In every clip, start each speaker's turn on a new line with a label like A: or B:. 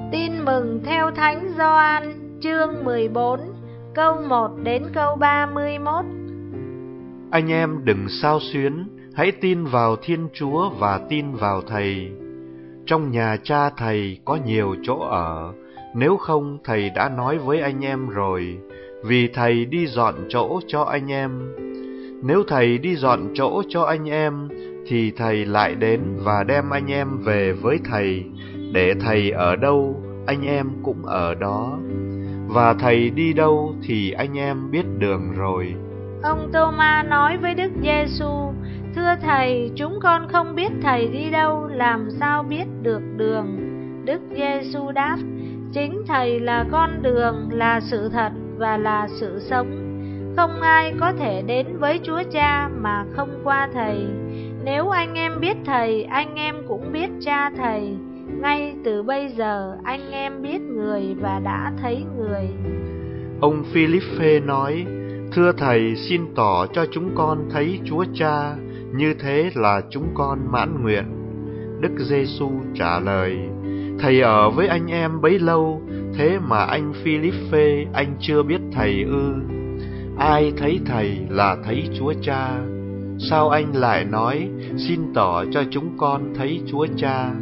A: Tin mừng theo Thánh Gioan, chương 14, câu 1 đến câu 31.
B: Anh em đừng xao xuyến, hãy tin vào Thiên Chúa và tin vào Thầy. Trong nhà Cha Thầy có nhiều chỗ ở, nếu không Thầy đã nói với anh em rồi, vì Thầy đi dọn chỗ cho anh em. Nếu Thầy đi dọn chỗ cho anh em, thì Thầy lại đến và đem anh em về với Thầy, để Thầy ở đâu, anh em cũng ở đó. Và Thầy đi đâu thì anh em biết đường rồi.
A: Ông Tô-ma nói với Đức Giê-xu: Thưa Thầy, chúng con không biết Thầy đi đâu, làm sao biết được đường? Đức Giê-xu đáp: Chính Thầy là con đường, là sự thật và là sự sống. Không ai có thể đến với Chúa Cha mà không qua Thầy. Nếu anh em biết Thầy, anh em cũng biết Cha Thầy. Ngay từ bây giờ anh em biết Người và đã thấy Người.
B: Ông Philippe nói: Thưa Thầy, xin tỏ cho chúng con thấy Chúa Cha, như thế là chúng con mãn nguyện. Đức Giê-xu trả lời: Thầy ở với anh em bấy lâu, thế mà anh Philippe, anh chưa biết Thầy ư? Ai thấy Thầy là thấy Chúa Cha. Sao anh lại nói, xin tỏ cho chúng con thấy Chúa Cha?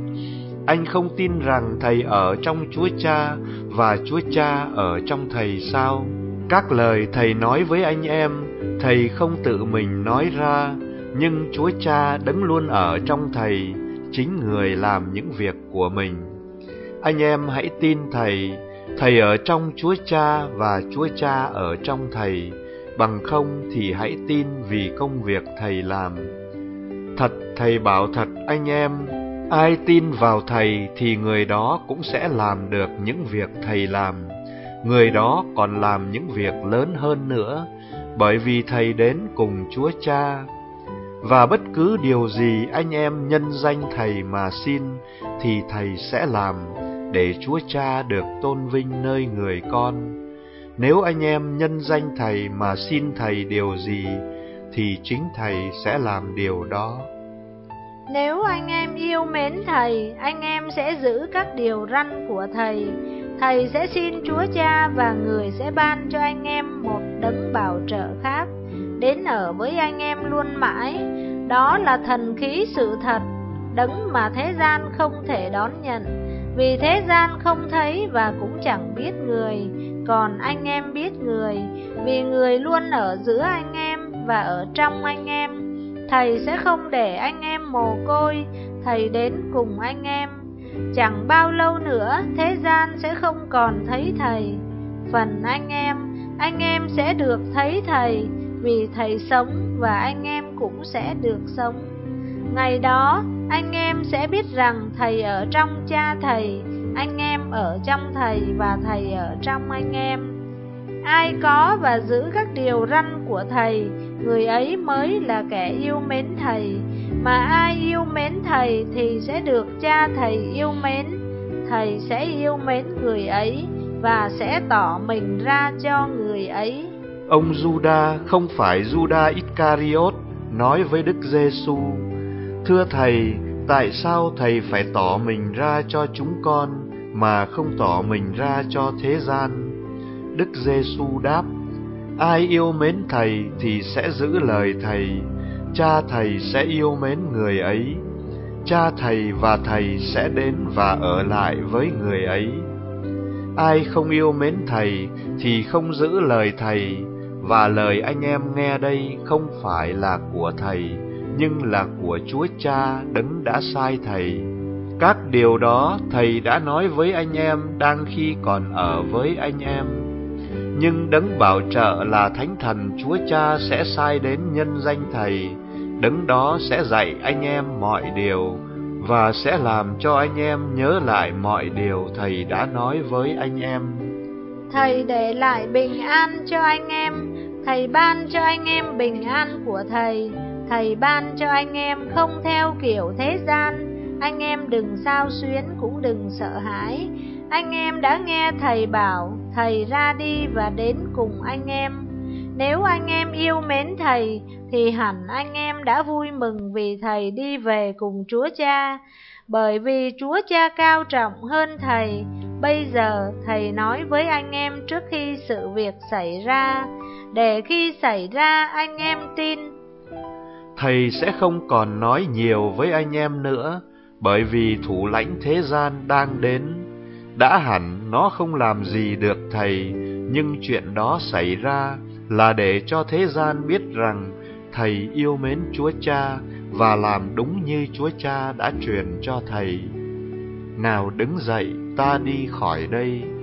B: Anh không tin rằng Thầy ở trong Chúa Cha và Chúa Cha ở trong Thầy sao? Các lời Thầy nói với anh em, Thầy không tự mình nói ra, nhưng Chúa Cha đấng luôn ở trong Thầy, chính Người làm những việc của mình. Anh em hãy tin Thầy, Thầy ở trong Chúa Cha và Chúa Cha ở trong Thầy, bằng không thì hãy tin vì công việc Thầy làm. Thật Thầy bảo thật anh em, ai tin vào Thầy thì người đó cũng sẽ làm được những việc Thầy làm. Người đó còn làm những việc lớn hơn nữa, bởi vì Thầy đến cùng Chúa Cha. Và bất cứ điều gì anh em nhân danh Thầy mà xin, thì Thầy sẽ làm, để Chúa Cha được tôn vinh nơi người con. Nếu anh em nhân danh Thầy mà xin Thầy điều gì, thì chính Thầy sẽ làm điều đó.
A: Nếu anh em yêu mến Thầy, anh em sẽ giữ các điều răn của Thầy. Thầy sẽ xin Chúa Cha và Người sẽ ban cho anh em một đấng bảo trợ khác, đến ở với anh em luôn mãi. Đó là thần khí sự thật, đấng mà thế gian không thể đón nhận, vì thế gian không thấy và cũng chẳng biết Người. Còn anh em biết Người, vì Người luôn ở giữa anh em và ở trong anh em. Thầy sẽ không để anh em mồ côi, Thầy đến cùng anh em. Chẳng bao lâu nữa thế gian sẽ không còn thấy Thầy. Phần anh em sẽ được thấy Thầy, vì Thầy sống và anh em cũng sẽ được sống. Ngày đó anh em sẽ biết rằng Thầy ở trong Cha Thầy, anh em ở trong Thầy và Thầy ở trong anh em. Ai có và giữ các điều răn của Thầy, người ấy mới là kẻ yêu mến Thầy. Mà ai yêu mến Thầy thì sẽ được Cha Thầy yêu mến. Thầy sẽ yêu mến người ấy và sẽ tỏ mình ra cho người ấy.
B: Ông Giuđa, không phải Giuđa Iscariot, nói với Đức Giê-xu: Thưa Thầy, tại sao Thầy phải tỏ mình ra cho chúng con, mà không tỏ mình ra cho thế gian? Đức Giê-xu đáp: Ai yêu mến Thầy thì sẽ giữ lời Thầy. Cha Thầy sẽ yêu mến người ấy. Cha Thầy và Thầy sẽ đến và ở lại với người ấy. Ai không yêu mến Thầy thì không giữ lời Thầy, và lời anh em nghe đây không phải là của Thầy, nhưng là của Chúa Cha đấng đã sai Thầy. Các điều đó Thầy đã nói với anh em đang khi còn ở với anh em. Nhưng đấng bảo trợ là Thánh Thần Chúa Cha sẽ sai đến nhân danh Thầy. Đấng đó sẽ dạy anh em mọi điều, và sẽ làm cho anh em nhớ lại mọi điều Thầy đã nói với anh em.
A: Thầy để lại bình an cho anh em. Thầy ban cho anh em bình an của Thầy. Thầy ban cho anh em không theo kiểu thế gian. Anh em đừng xao xuyến cũng đừng sợ hãi. Anh em đã nghe Thầy bảo, Thầy ra đi và đến cùng anh em. Nếu anh em yêu mến Thầy thì hẳn anh em đã vui mừng vì Thầy đi về cùng Chúa Cha. bởi vì Chúa Cha cao trọng hơn thầy. Bây giờ thầy nói với anh em trước khi sự việc xảy ra, để khi xảy ra anh em tin.
B: Thầy sẽ không còn nói nhiều với anh em nữa, bởi vì thủ lãnh thế gian đang đến. Đã hẳn nó không làm gì được thầy, nhưng chuyện đó xảy ra là để cho thế gian biết rằng thầy yêu mến Chúa Cha và làm đúng như Chúa Cha đã truyền cho thầy. Nào đứng dậy, ta đi khỏi đây.